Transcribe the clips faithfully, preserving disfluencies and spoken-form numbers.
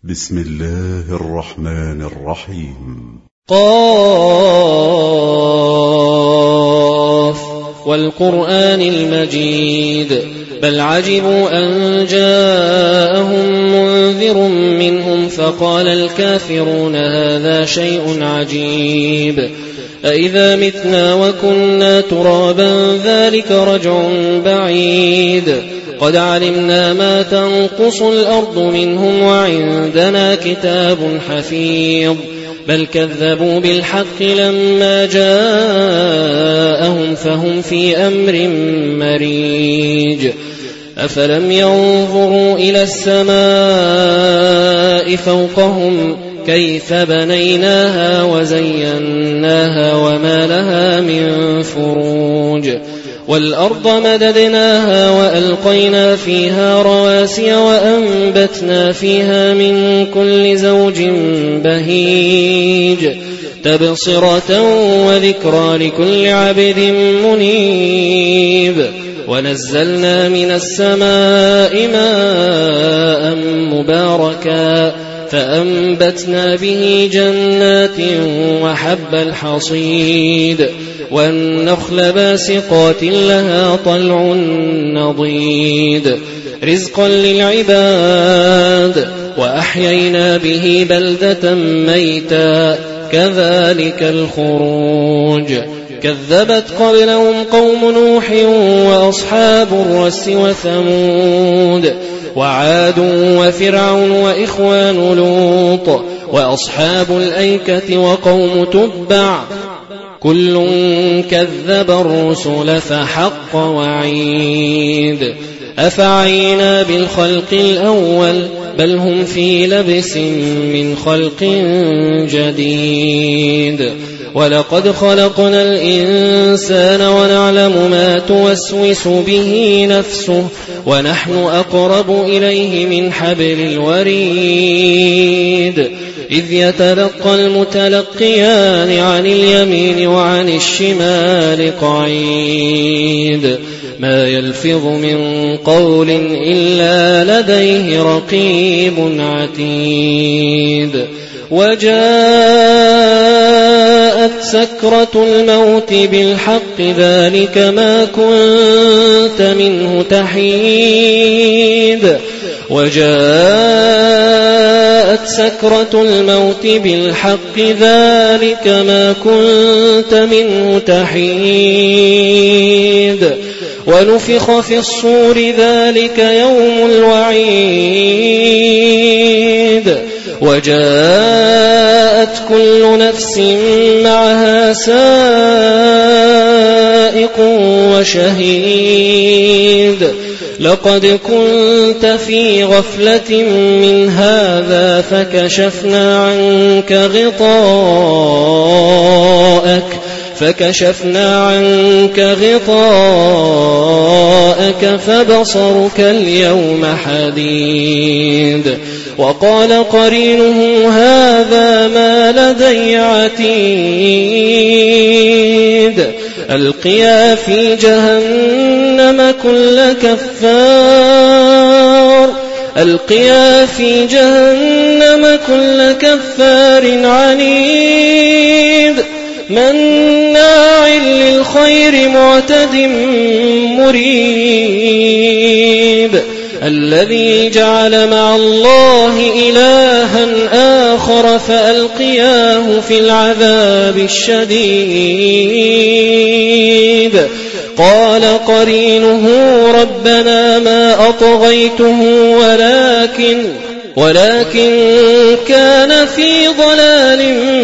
بسم الله الرحمن الرحيم. قاف والقرآن المجيد بل عجبوا أن جاءهم منذر منهم فقال الكافرون هذا شيء عجيب أإذا متنا وكنا ترابا ذلك رجع بعيد قد علمنا ما تنقص الأرض منهم وعندنا كتاب حفيظ بل كذبوا بالحق لما جاءهم فهم في أمر مريج أفلم ينظروا إلى السماء فوقهم كيف بنيناها وزيناها وما لها من فروج والأرض مددناها وألقينا فيها رواسي وأنبتنا فيها من كل زوج بهيج تبصرة وذكرى لكل عبد منيب ونزلنا من السماء ماء مباركا فأنبتنا به جنات وحب الحصيد والنخل باسقات لها طلع نضيد رزقا للعباد وأحيينا به بلدة ميتا كذلك الخروج كذبت قبلهم قوم نوح وأصحاب الرس وثمود وعاد وفرعون وإخوان لوط وأصحاب الأيكة وقوم تبع كل كذب الرسل فحق وعيد أفعينا بالخلق الأول بل هم في لبس من خلق جديد ولقد خلقنا الإنسان ونعلم ما توسوس به نفسه ونحن أقرب إليه من حبل الوريد إذ يتلقى المتلقيان عن اليمين وعن الشمال قعيد ما يلفظ من قول إلا لديه رقيب عتيد وجاءت سكرة الموت بالحق ذلك ما كنت منه تحيد وجاءت سكرة الموت بالحق ذلك ما كنت منه تحيد ونفخ في الصور ذلك يوم الوعيد وجاءت كل نفس معها سائق وشهيد لقد كنت في غفلة من هذا فكشفنا عنك غطاءك فكشفنا عنك غطاءك فبصرك اليوم حديد وقال قرينه هذا ما لدي عتيد ألقيا في جهنم كل كفار ألقيا في جهنم كل كفار عنيد مناع للخير معتد مريب الذي جعل مع الله إلها آخر فألقياه في العذاب الشديد قال قرينه ربنا ما أطغيته ولكن ولكن كان في ضلال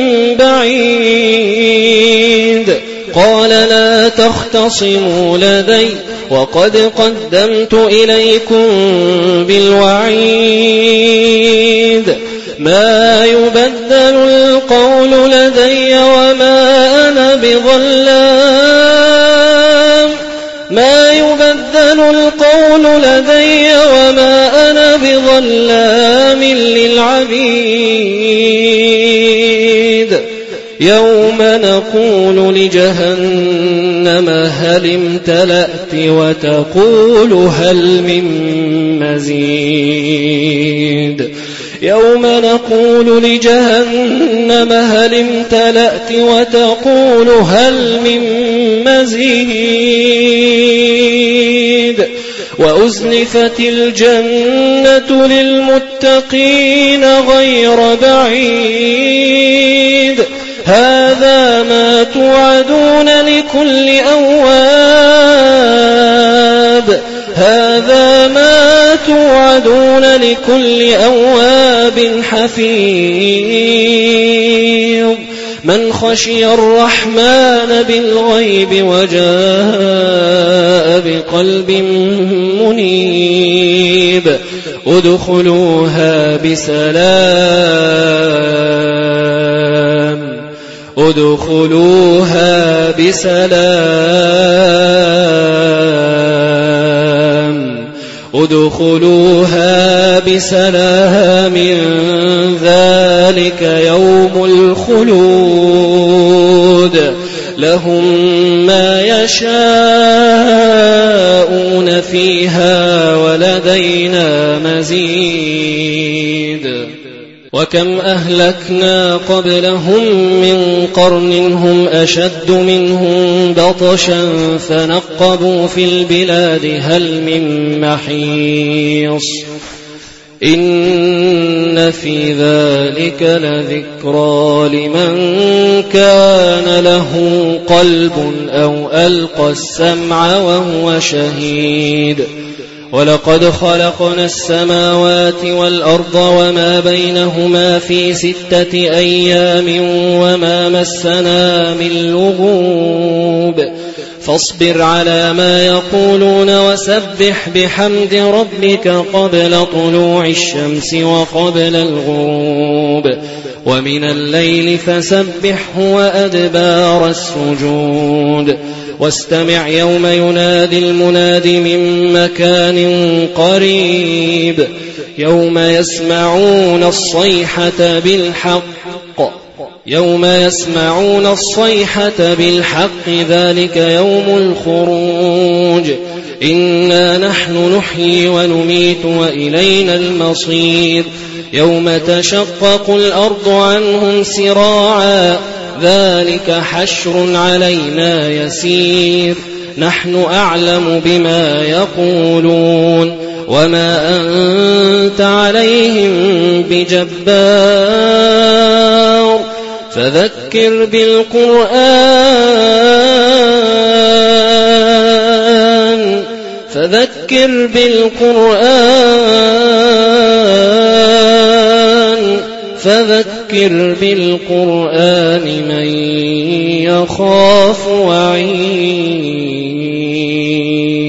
بعيد قال لا تختصموا لدي وقد قدمت إليكم بالوعيد ما يبدل القول لدي وما أنا بظلام ما يبدل القول لدي وما أنا بظلام للعبيد يوم نقول لجهنم هل امتلأت وتقول هل من مزيد يوم نقول لجهنم هل امتلأت وتقول هل من مزيد وأزلفت الجنة للمتقين غير بعيد هذا ما توعدون لكل أواب هذا ما توعدون لكل أواب حفيظ من خشي الرحمن بالغيب وجاء بقلب منيب ادخلوها بسلام ادخلوها بسلام ادخلوها بسلام ذلك يوم الخلود لهم ما يشاءون فيها ولدينا مزيد وكم أهلكنا قبلهم من قرن هم أشد منهم بطشا فنقبوا في البلاد هل من محيص إن في ذلك لذكرى لمن كان له قلب أو ألقى السمع وهو شهيد ولقد خلقنا السماوات والأرض وما بينهما في ستة أيام وما مسنا من لغوب فاصبر على ما يقولون وسبح بحمد ربك قبل طلوع الشمس وقبل الغروب ومن الليل فسبحه وأدبار السجود واستمع يوم ينادي المناد من مكان قريب يوم يسمعون الصيحة بالحق يوم يسمعون الصيحة بالحق ذلك يوم الخروج إنا نحن نحيي ونميت وإلينا المصير يوم تشقق الأرض عنهم سراعا ذلك حشر علينا يسير نحن أعلم بما يقولون وما أنت عليهم بجبار فذكر بالقرآن فذكر بالقرآن فذكر بالقرآن من يخاف وعيد